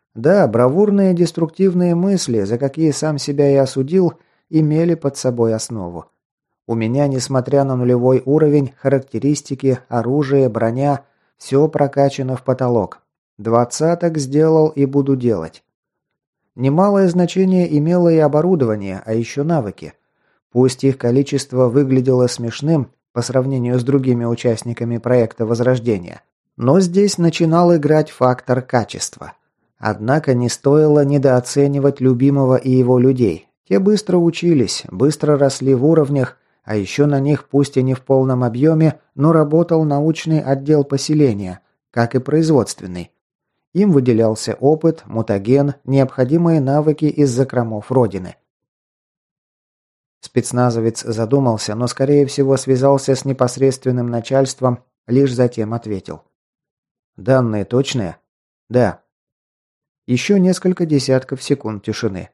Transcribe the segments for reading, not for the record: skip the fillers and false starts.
Да, бравурные деструктивные мысли, за какие сам себя и осудил, имели под собой основу. У меня, несмотря на нулевой уровень, характеристики, оружие, броня, все прокачано в потолок. 20 сделал и буду делать. Немалое значение имело и оборудование, а еще навыки. Пусть их количество выглядело смешным по сравнению с другими участниками проекта Возрождения, но здесь начинал играть фактор качества. Однако не стоило недооценивать любимого и его людей. Те быстро учились, быстро росли в уровнях, а еще на них, пусть и не в полном объеме, но работал научный отдел поселения, как и производственный. Им выделялся опыт, мутаген, необходимые навыки из закромов Родины. Спецназовец задумался, но, скорее всего, связался с непосредственным начальством, лишь затем ответил. «Данные точные?» «Да». Еще несколько десятков секунд тишины.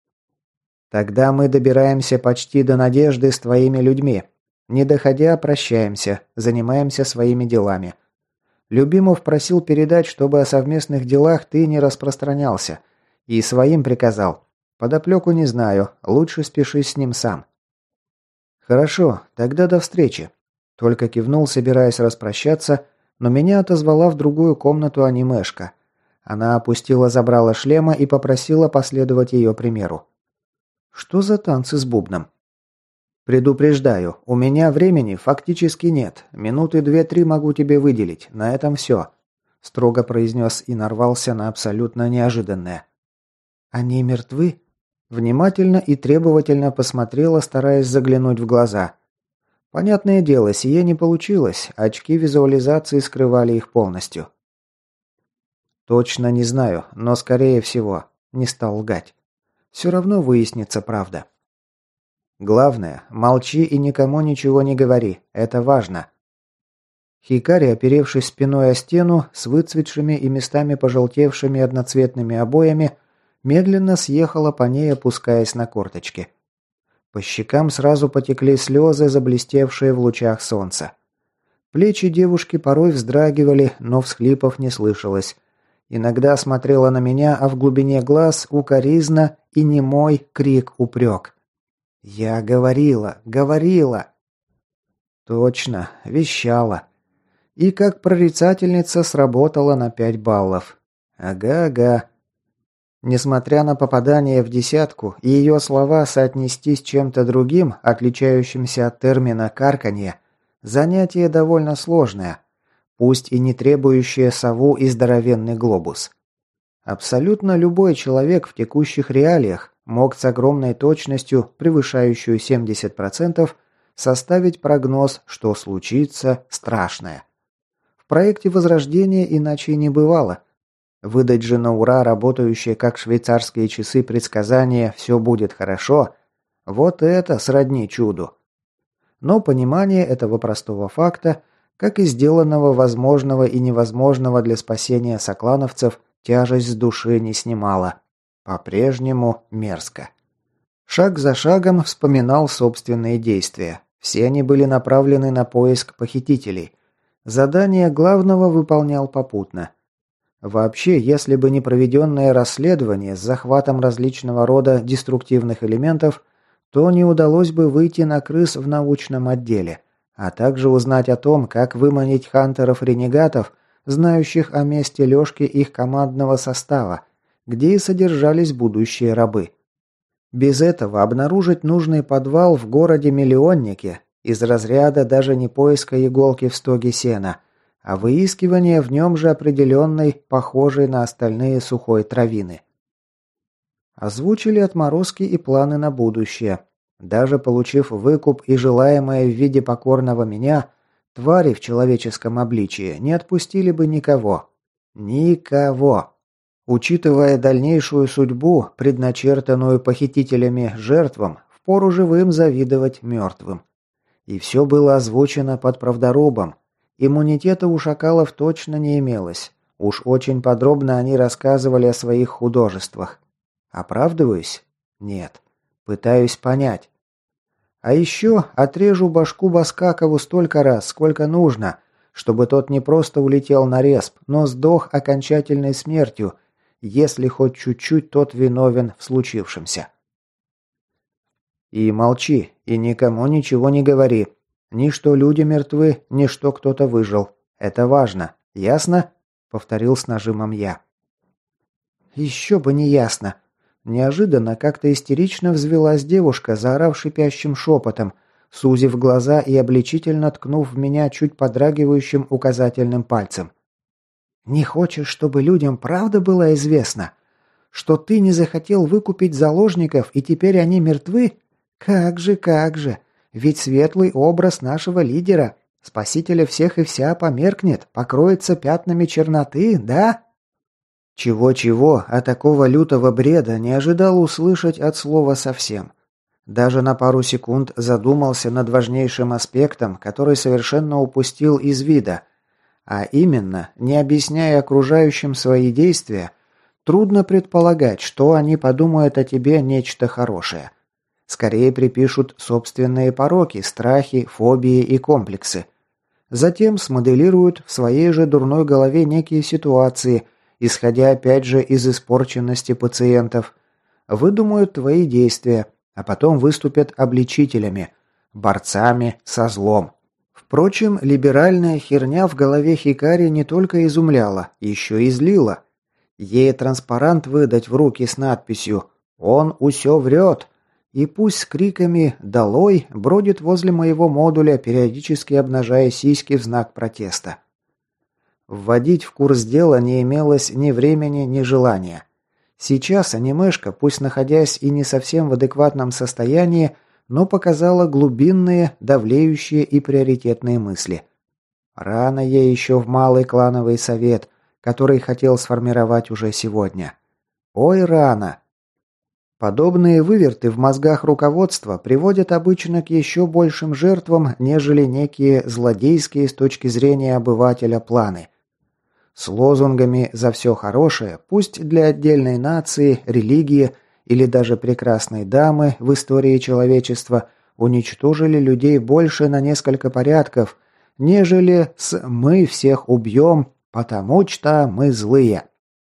«Тогда мы добираемся почти до Надежды с твоими людьми. Не доходя, прощаемся, занимаемся своими делами. Любимов просил передать, чтобы о совместных делах ты не распространялся. И своим приказал. Подоплеку не знаю, лучше спеши с ним сам». «Хорошо, тогда до встречи». Только кивнул, собираясь распрощаться, но меня отозвала в другую комнату анимешка. Она опустила забрало шлема и попросила последовать ее примеру. «Что за танцы с бубном?» «Предупреждаю, у меня времени фактически нет. Минуты 2-3 могу тебе выделить. На этом все», – строго произнес и нарвался на абсолютно неожиданное. «Они мертвы?» Внимательно и требовательно посмотрела, стараясь заглянуть в глаза. Понятное дело, сие не получилось, очки визуализации скрывали их полностью. «Точно не знаю, но скорее всего», – не стал лгать. «Все равно выяснится правда». «Главное, молчи и никому ничего не говори, это важно». Хикари, оперевшись спиной о стену, с выцветшими и местами пожелтевшими одноцветными обоями, медленно съехала по ней, опускаясь на корточки. По щекам сразу потекли слезы, заблестевшие в лучах солнца. Плечи девушки порой вздрагивали, но всхлипов не слышалось. Иногда смотрела на меня, а в глубине глаз укоризна и немой крик-упрек. «Я говорила, говорила!» Точно, вещала. И как прорицательница сработала на 5 баллов. Ага-ага. Несмотря на попадание в десятку и ее слова соотнести с чем-то другим, отличающимся от термина «карканье», занятие довольно сложное, пусть и не требующее сову и здоровенный глобус. Абсолютно любой человек в текущих реалиях мог с огромной точностью, превышающую 70%, составить прогноз, что случится страшное. В проекте Возрождения иначе не бывало. Выдать же на ура работающие как швейцарские часы предсказания «все будет хорошо» – вот это сродни чуду. Но понимание этого простого факта, как и сделанного возможного и невозможного для спасения соклановцев, тяжесть с души не снимала. По-прежнему мерзко. Шаг за шагом вспоминал собственные действия. Все они были направлены на поиск похитителей. Задание главного выполнял попутно. Вообще, если бы не проведенное расследование с захватом различного рода деструктивных элементов, то не удалось бы выйти на крыс в научном отделе, а также узнать о том, как выманить хантеров-ренегатов, знающих о месте лёжки их командного состава, где и содержались будущие рабы. Без этого обнаружить нужный подвал в городе-миллионнике из разряда даже не поиска иголки в стоге сена, а выискивание в нем же определенной, похожей на остальные сухой травины. Озвучили отморозки и планы на будущее. Даже получив выкуп и желаемое в виде покорного меня, твари в человеческом обличии не отпустили бы никого. Никого. Учитывая дальнейшую судьбу, предначертанную похитителями жертвам, впору живым завидовать мертвым. И все было озвучено под правдорубом. Иммунитета у шакалов точно не имелось. Уж очень подробно они рассказывали о своих художествах. Оправдываюсь? Нет. Пытаюсь понять. А еще отрежу башку Баскакову столько раз, сколько нужно, чтобы тот не просто улетел на респ, но сдох окончательной смертью, если хоть чуть-чуть тот виновен в случившемся. И молчи, и никому ничего не говори. Ни что люди мертвы, ни что кто-то выжил. Это важно. Ясно? Повторил с нажимом я. Еще бы не ясно. Неожиданно как-то истерично взвилась девушка, заорав шипящим шепотом, сузив глаза и обличительно ткнув в меня чуть подрагивающим указательным пальцем. «Не хочешь, чтобы людям правда была известна? Что ты не захотел выкупить заложников, и теперь они мертвы? Как же, как же! Ведь светлый образ нашего лидера, спасителя всех и вся, померкнет, покроется пятнами черноты, да?» Чего-чего, а такого лютого бреда не ожидал услышать от слова совсем. Даже на пару секунд задумался над важнейшим аспектом, который совершенно упустил из вида. А именно, не объясняя окружающим свои действия, трудно предполагать, что они подумают о тебе нечто хорошее. Скорее припишут собственные пороки, страхи, фобии и комплексы. Затем смоделируют в своей же дурной голове некие ситуации, исходя опять же из испорченности пациентов, выдумают твои действия, а потом выступят обличителями, борцами со злом. Впрочем, либеральная херня в голове Хикари не только изумляла, еще и злила. Ей транспарант выдать в руки с надписью «Он усё врет», и пусть с криками «Долой!» бродит возле моего модуля, периодически обнажая сиськи в знак протеста. Вводить в курс дела не имелось ни времени, ни желания. Сейчас анимешка, пусть находясь и не совсем в адекватном состоянии, но показала глубинные, давлеющие и приоритетные мысли. Рано ей еще в малый клановый совет, который хотел сформировать уже сегодня. Ой, рано! Подобные выверты в мозгах руководства приводят обычно к еще большим жертвам, нежели некие злодейские с точки зрения обывателя планы. С лозунгами «за все хорошее», пусть для отдельной нации, религии или даже прекрасной дамы в истории человечества, уничтожили людей больше на несколько порядков, нежели с «мы всех убьем, потому что мы злые».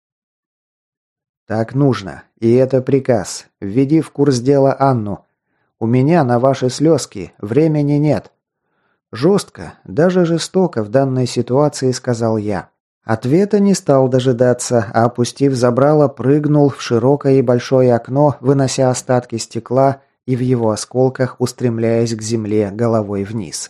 «Так нужно. И это приказ. Введи в курс дела Анну. У меня на ваши слезки времени нет». Жестко, даже жестоко в данной ситуации сказал я. Ответа не стал дожидаться, а опустив забрало, прыгнул в широкое и большое окно, вынося остатки стекла и в его осколках устремляясь к земле головой вниз.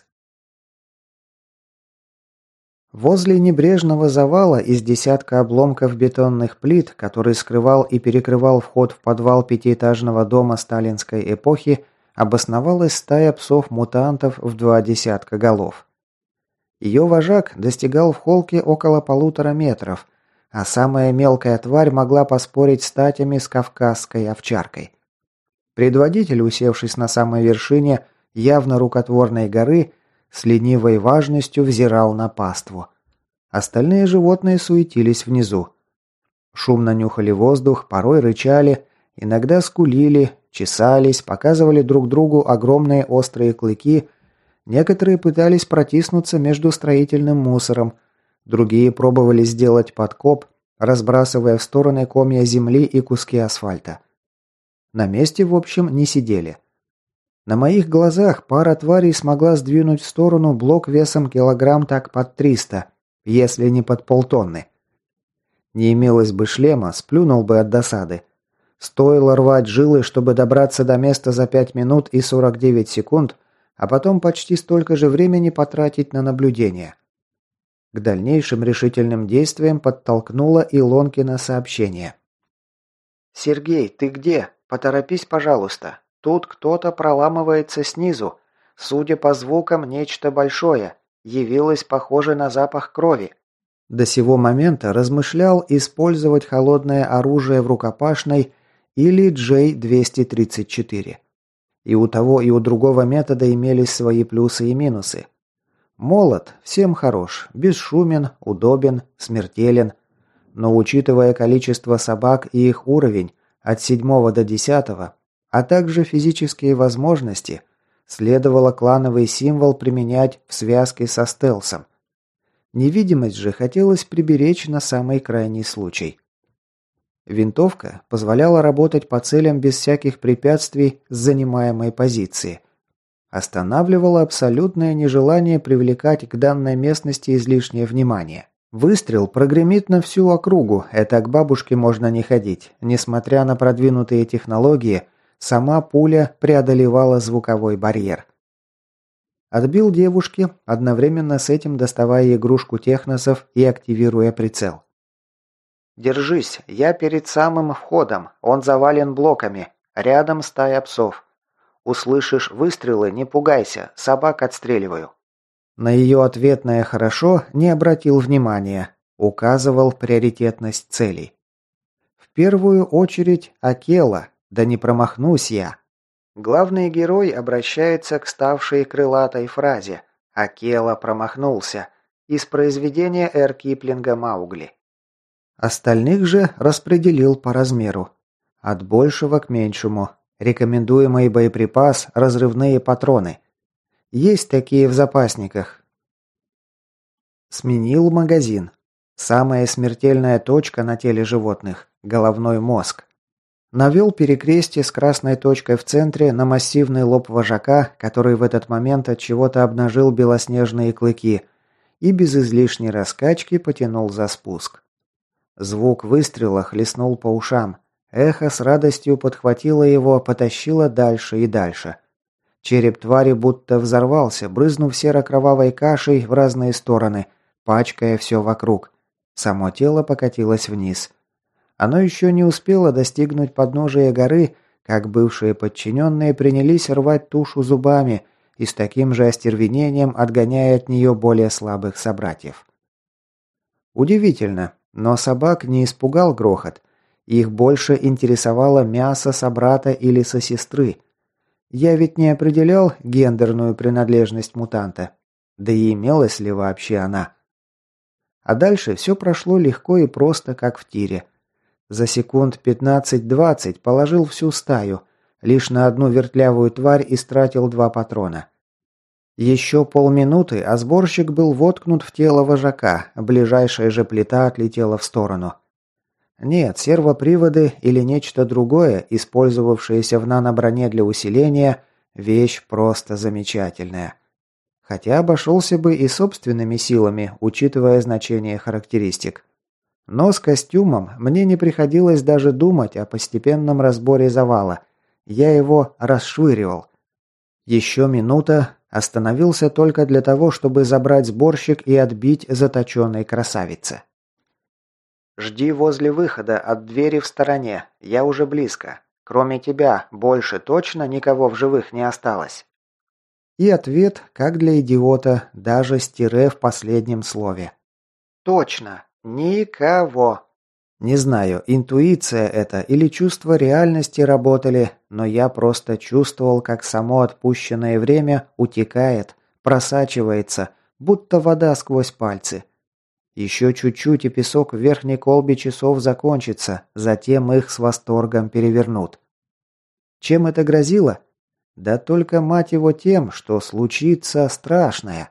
Возле небрежного завала из десятка обломков бетонных плит, который скрывал и перекрывал вход в подвал пятиэтажного дома сталинской эпохи, обосновалась стая псов-мутантов в 20 голов. Ее вожак достигал в холке около 1,5 метров, а самая мелкая тварь могла поспорить статями с кавказской овчаркой. Предводитель, усевшись на самой вершине явно рукотворной горы, с ленивой важностью взирал на паству. Остальные животные суетились внизу. Шумно нюхали воздух, порой рычали, иногда скулили, чесались, показывали друг другу огромные острые клыки. Некоторые пытались протиснуться между строительным мусором, другие пробовали сделать подкоп, разбрасывая в стороны комья земли и куски асфальта. На месте, в общем, не сидели. На моих глазах пара тварей смогла сдвинуть в сторону блок весом килограмм так под 300, если не под полтонны. Не имелось бы шлема, сплюнул бы от досады. Стоило рвать жилы, чтобы добраться до места за 5 минут и 49 секунд, а потом почти столько же времени потратить на наблюдение. К дальнейшим решительным действиям подтолкнуло Илонкино сообщение. «Сергей, ты где? Поторопись, пожалуйста. Тут кто-то проламывается снизу. Судя по звукам, нечто большое. Явилось похоже на запах крови». До сего момента размышлял использовать холодное оружие в рукопашной или J-234. И у того, и у другого метода имелись свои плюсы и минусы. Молот всем хорош, бесшумен, удобен, смертелен. Но учитывая количество собак и их уровень от 7 до 10, а также физические возможности, следовало клановый символ применять в связке со стелсом. Невидимость же хотелось приберечь на самый крайний случай. Винтовка позволяла работать по целям без всяких препятствий с занимаемой позиции. Останавливало абсолютное нежелание привлекать к данной местности излишнее внимание. Выстрел прогремит на всю округу, это к бабушке можно не ходить. Несмотря на продвинутые технологии, сама пуля преодолевала звуковой барьер. Отбил девушки, одновременно с этим доставая игрушку техносов и активируя прицел. «Держись, я перед самым входом, он завален блоками, рядом стая псов. Услышишь выстрелы, не пугайся, собак отстреливаю». На ее ответное «хорошо» не обратил внимания, указывал приоритетность целей. В первую очередь Акела, да не промахнусь я. Главный герой обращается к ставшей крылатой фразе «Акела промахнулся» из произведения Р. Киплинга «Маугли». Остальных же распределил по размеру. От большего к меньшему. Рекомендуемый боеприпас – разрывные патроны. Есть такие в запасниках. Сменил магазин. Самая смертельная точка на теле животных – головной мозг. Навел перекрестие с красной точкой в центре на массивный лоб вожака, который в этот момент от чего-то обнажил белоснежные клыки, и без излишней раскачки потянул за спуск. Звук выстрела хлестнул по ушам. Эхо с радостью подхватило его, потащило дальше и дальше. Череп твари будто взорвался, брызнув серо-кровавой кашей в разные стороны, пачкая все вокруг. Само тело покатилось вниз. Оно еще не успело достигнуть подножия горы, как бывшие подчиненные принялись рвать тушу зубами и с таким же остервенением отгоняя от нее более слабых собратьев. Удивительно, но собак не испугал грохот. Их больше интересовало мясо собрата или сосестры. Я ведь не определял гендерную принадлежность мутанта. Да и имелась ли вообще она? А дальше все прошло легко и просто, как в тире. За секунд 15-20 положил всю стаю. Лишь на одну вертлявую тварь истратил 2 патрона. Еще полминуты, а сборщик был воткнут в тело вожака, ближайшая же плита отлетела в сторону. Нет, сервоприводы или нечто другое, использовавшееся в наноброне для усиления, вещь просто замечательная. Хотя обошелся бы и собственными силами, учитывая значение характеристик. Но с костюмом мне не приходилось даже думать о постепенном разборе завала. Я его расшвыривал. Еще минута, остановился только для того, чтобы забрать сборщик и отбить заточенной красавице. «Жди возле выхода от двери в стороне. Я уже близко. Кроме тебя, больше точно никого в живых не осталось?» И ответ, как для идиота, даже с тире в последнем слове. «Точно. Никого». Не знаю, интуиция это или чувство реальности работали, но я просто чувствовал, как само отпущенное время утекает, просачивается, будто вода сквозь пальцы. Еще чуть-чуть, и песок в верхней колбе часов закончится, затем их с восторгом перевернут. Чем это грозило? Да только, мать его, тем, что случится страшное.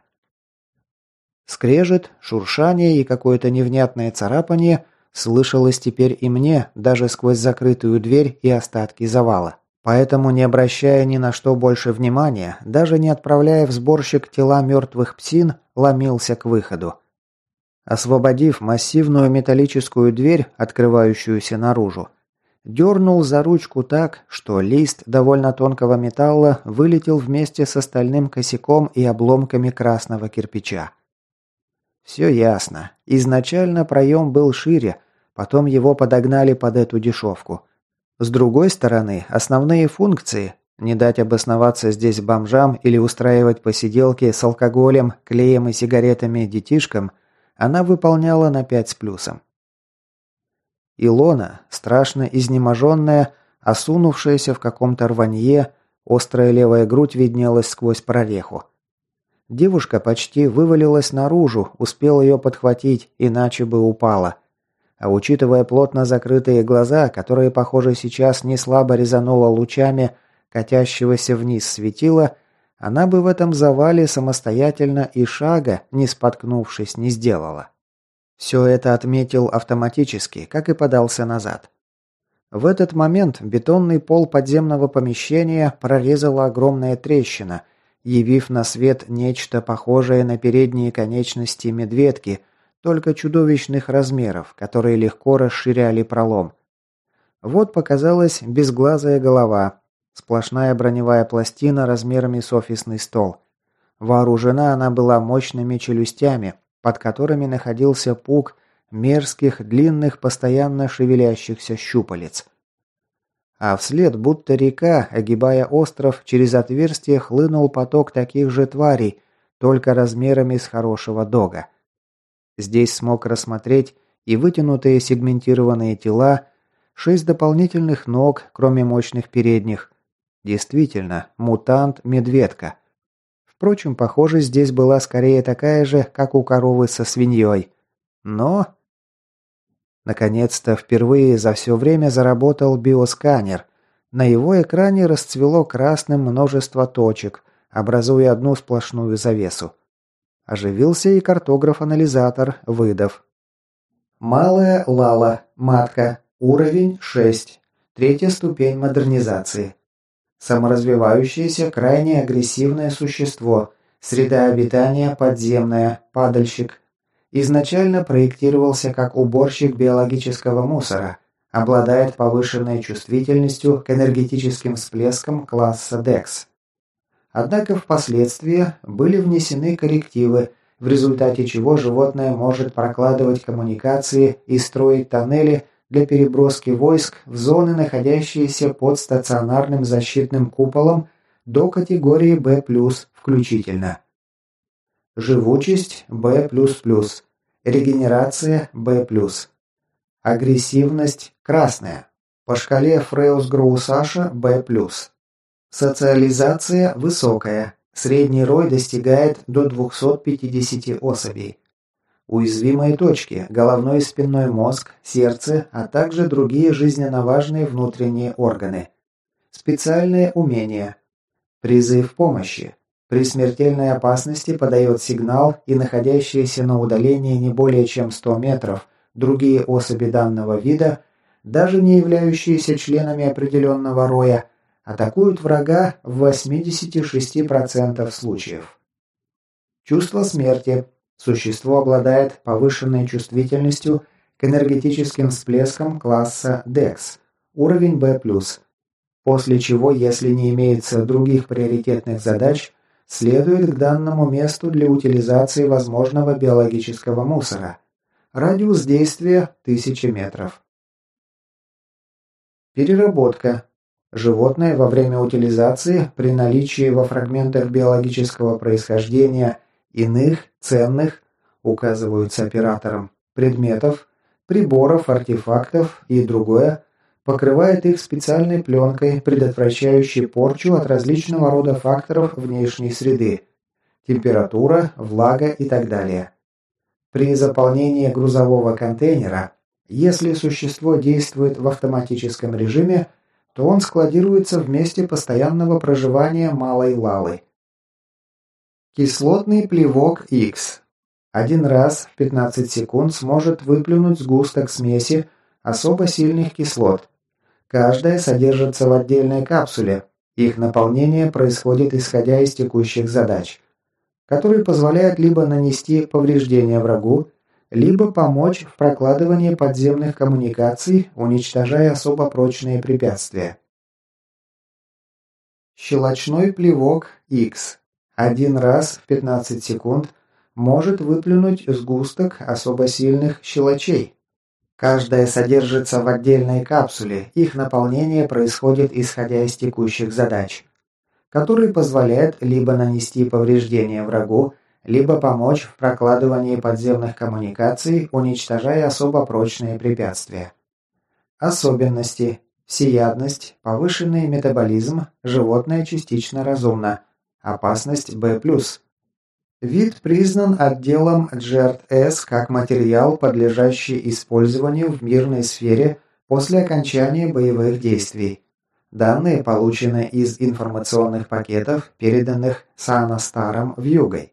Скрежет, шуршание и какое-то невнятное царапание слышалось теперь и мне, даже сквозь закрытую дверь и остатки завала. Поэтому, не обращая ни на что больше внимания, даже не отправляя в сборщик тела мертвых псин, ломился к выходу. Освободив массивную металлическую дверь, открывающуюся наружу, дернул за ручку так, что лист довольно тонкого металла вылетел вместе с остальным косяком и обломками красного кирпича. Все ясно. Изначально проем был шире, потом его подогнали под эту дешевку. С другой стороны, основные функции – не дать обосноваться здесь бомжам или устраивать посиделки с алкоголем, клеем и сигаретами детишкам – она выполняла на 5 с плюсом. Илона, страшно изнеможенная, осунувшаяся в каком-то рванье, острая левая грудь виднелась сквозь прореху. Девушка почти вывалилась наружу, успел ее подхватить, иначе бы упала. А учитывая плотно закрытые глаза, которые, похоже, сейчас не слабо резануло лучами катящегося вниз светила, она бы в этом завале самостоятельно и шага, не споткнувшись, не сделала. Все это отметил автоматически, как и подался назад. В этот момент бетонный пол подземного помещения прорезала огромная трещина, явив на свет нечто похожее на передние конечности медведки, только чудовищных размеров, которые легко расширяли пролом. Вот показалась безглазая голова, сплошная броневая пластина размерами с офисный стол. Вооружена она была мощными челюстями, под которыми находился пук мерзких, длинных, постоянно шевелящихся щупалец. А вслед, будто река, огибая остров, через отверстие хлынул поток таких же тварей, только размерами с хорошего дога. Здесь смог рассмотреть и вытянутые сегментированные тела, 6 дополнительных ног, кроме мощных передних. Действительно, мутант-медведка. Впрочем, похоже, здесь была скорее такая же, как у коровы со свиньей. Но... Наконец-то впервые за все время заработал биосканер. На его экране расцвело красным множество точек, образуя одну сплошную завесу. Оживился и картограф-анализатор, выдав. Малая Лала, матка, уровень 6, третья ступень модернизации. Саморазвивающееся крайне агрессивное существо, среда обитания подземная, падальщик. Изначально проектировался как уборщик биологического мусора, обладает повышенной чувствительностью к энергетическим всплескам класса DEX. Однако впоследствии были внесены коррективы, в результате чего животное может прокладывать коммуникации и строить тоннели для переброски войск в зоны, находящиеся под стационарным защитным куполом до категории B+, включительно. Живучесть B++, регенерация B+, агрессивность красная, по шкале Фреус-Гроусаша B+, социализация высокая, средний рой достигает до 250 особей. Уязвимые точки – головной и спинной мозг, сердце, а также другие жизненно важные внутренние органы. Специальные умения. Призыв помощи. При смертельной опасности подает сигнал, и находящиеся на удалении не более чем 100 метров другие особи данного вида, даже не являющиеся членами определенного роя, атакуют врага в 86% случаев. Чувство смерти. Существо обладает повышенной чувствительностью к энергетическим всплескам класса DEX, уровень B+, после чего, если не имеется других приоритетных задач, следует к данному месту для утилизации возможного биологического мусора. Радиус действия 1000 метров. Переработка. Животное во время утилизации при наличии во фрагментах биологического происхождения иных, ценных, указываются оператором, предметов, приборов, артефактов и другое, покрывает их специальной пленкой, предотвращающей порчу от различного рода факторов внешней среды, температура, влага и так далее. При заполнении грузового контейнера, если существо действует в автоматическом режиме, то он складируется в месте постоянного проживания малой лалы. Кислотный плевок X. Один раз в 15 секунд сможет выплюнуть сгусток смеси особо сильных кислот. Каждая содержится в отдельной капсуле. Их наполнение происходит исходя из текущих задач, которые позволяют либо нанести повреждения врагу, либо помочь в прокладывании подземных коммуникаций, уничтожая особо прочные препятствия. Щелочной плевок X. Один раз в 15 секунд может выплюнуть сгусток особо сильных щелочей. Каждая содержится в отдельной капсуле, их наполнение происходит исходя из текущих задач, которые позволяют либо нанести повреждения врагу, либо помочь в прокладывании подземных коммуникаций, уничтожая особо прочные препятствия. Особенности. Всеядность, повышенный метаболизм, животное частично разумно. Опасность B+. Вид признан отделом GERT-S как материал, подлежащий использованию в мирной сфере после окончания боевых действий. Данные получены из информационных пакетов, переданных Сана-Старом Вьюгой.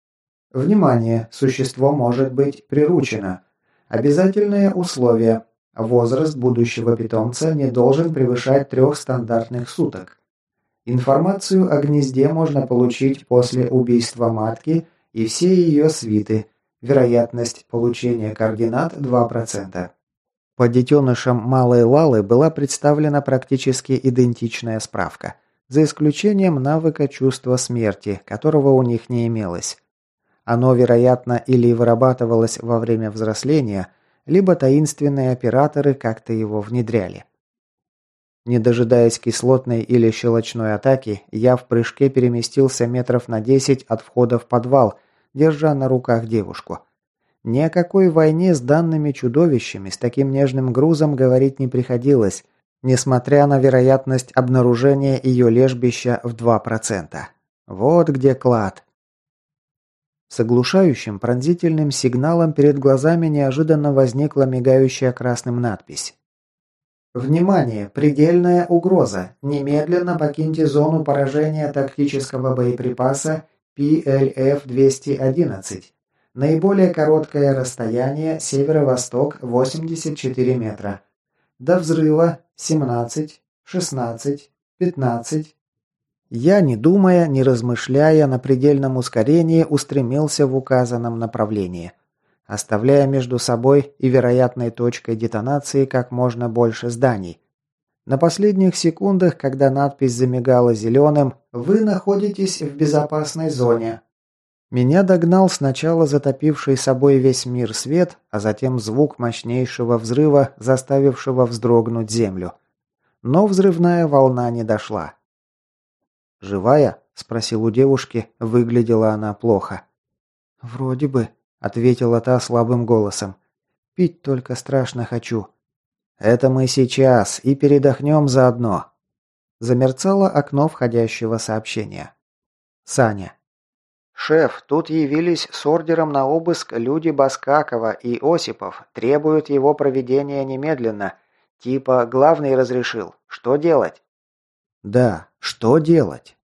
Внимание! Существо может быть приручено. Обязательные условия. Возраст будущего питомца не должен превышать 3 стандартных суток. Информацию о гнезде можно получить после убийства матки и все ее свиты. Вероятность получения координат 2%. По детенышам малой Лалы была представлена практически идентичная справка, за исключением навыка чувства смерти, которого у них не имелось. Оно, вероятно, или вырабатывалось во время взросления, либо таинственные операторы как-то его внедряли. Не дожидаясь кислотной или щелочной атаки, я в прыжке переместился метров на 10 от входа в подвал, держа на руках девушку. Ни о какой войне с данными чудовищами с таким нежным грузом говорить не приходилось, несмотря на вероятность обнаружения ее лежбища в 2%. Вот где клад. С оглушающим пронзительным сигналом перед глазами неожиданно возникла мигающая красным надпись. «Внимание! Предельная угроза! Немедленно покиньте зону поражения тактического боеприпаса PLF-211. Наиболее короткое расстояние северо-восток 84 метра. До взрыва 17, 16, 15». Я, не думая, не размышляя, на предельном ускорении устремился в указанном направлении, оставляя между собой и вероятной точкой детонации как можно больше зданий. На последних секундах, когда надпись замигала зеленым, «Вы находитесь в безопасной зоне». Меня догнал сначала затопивший собой весь мир свет, а затем звук мощнейшего взрыва, заставившего вздрогнуть землю. Но взрывная волна не дошла. «Живая?» – спросил у девушки. Выглядела она плохо. «Вроде бы», – ответила та слабым голосом. «Пить только страшно хочу». «Это мы сейчас и передохнем заодно». Замерцало окно входящего сообщения. Саня. «Шеф, тут явились с ордером на обыск люди Баскакова и Осипов. Требуют его проведения немедленно. Типа главный разрешил. Что делать?» «Да, что делать?»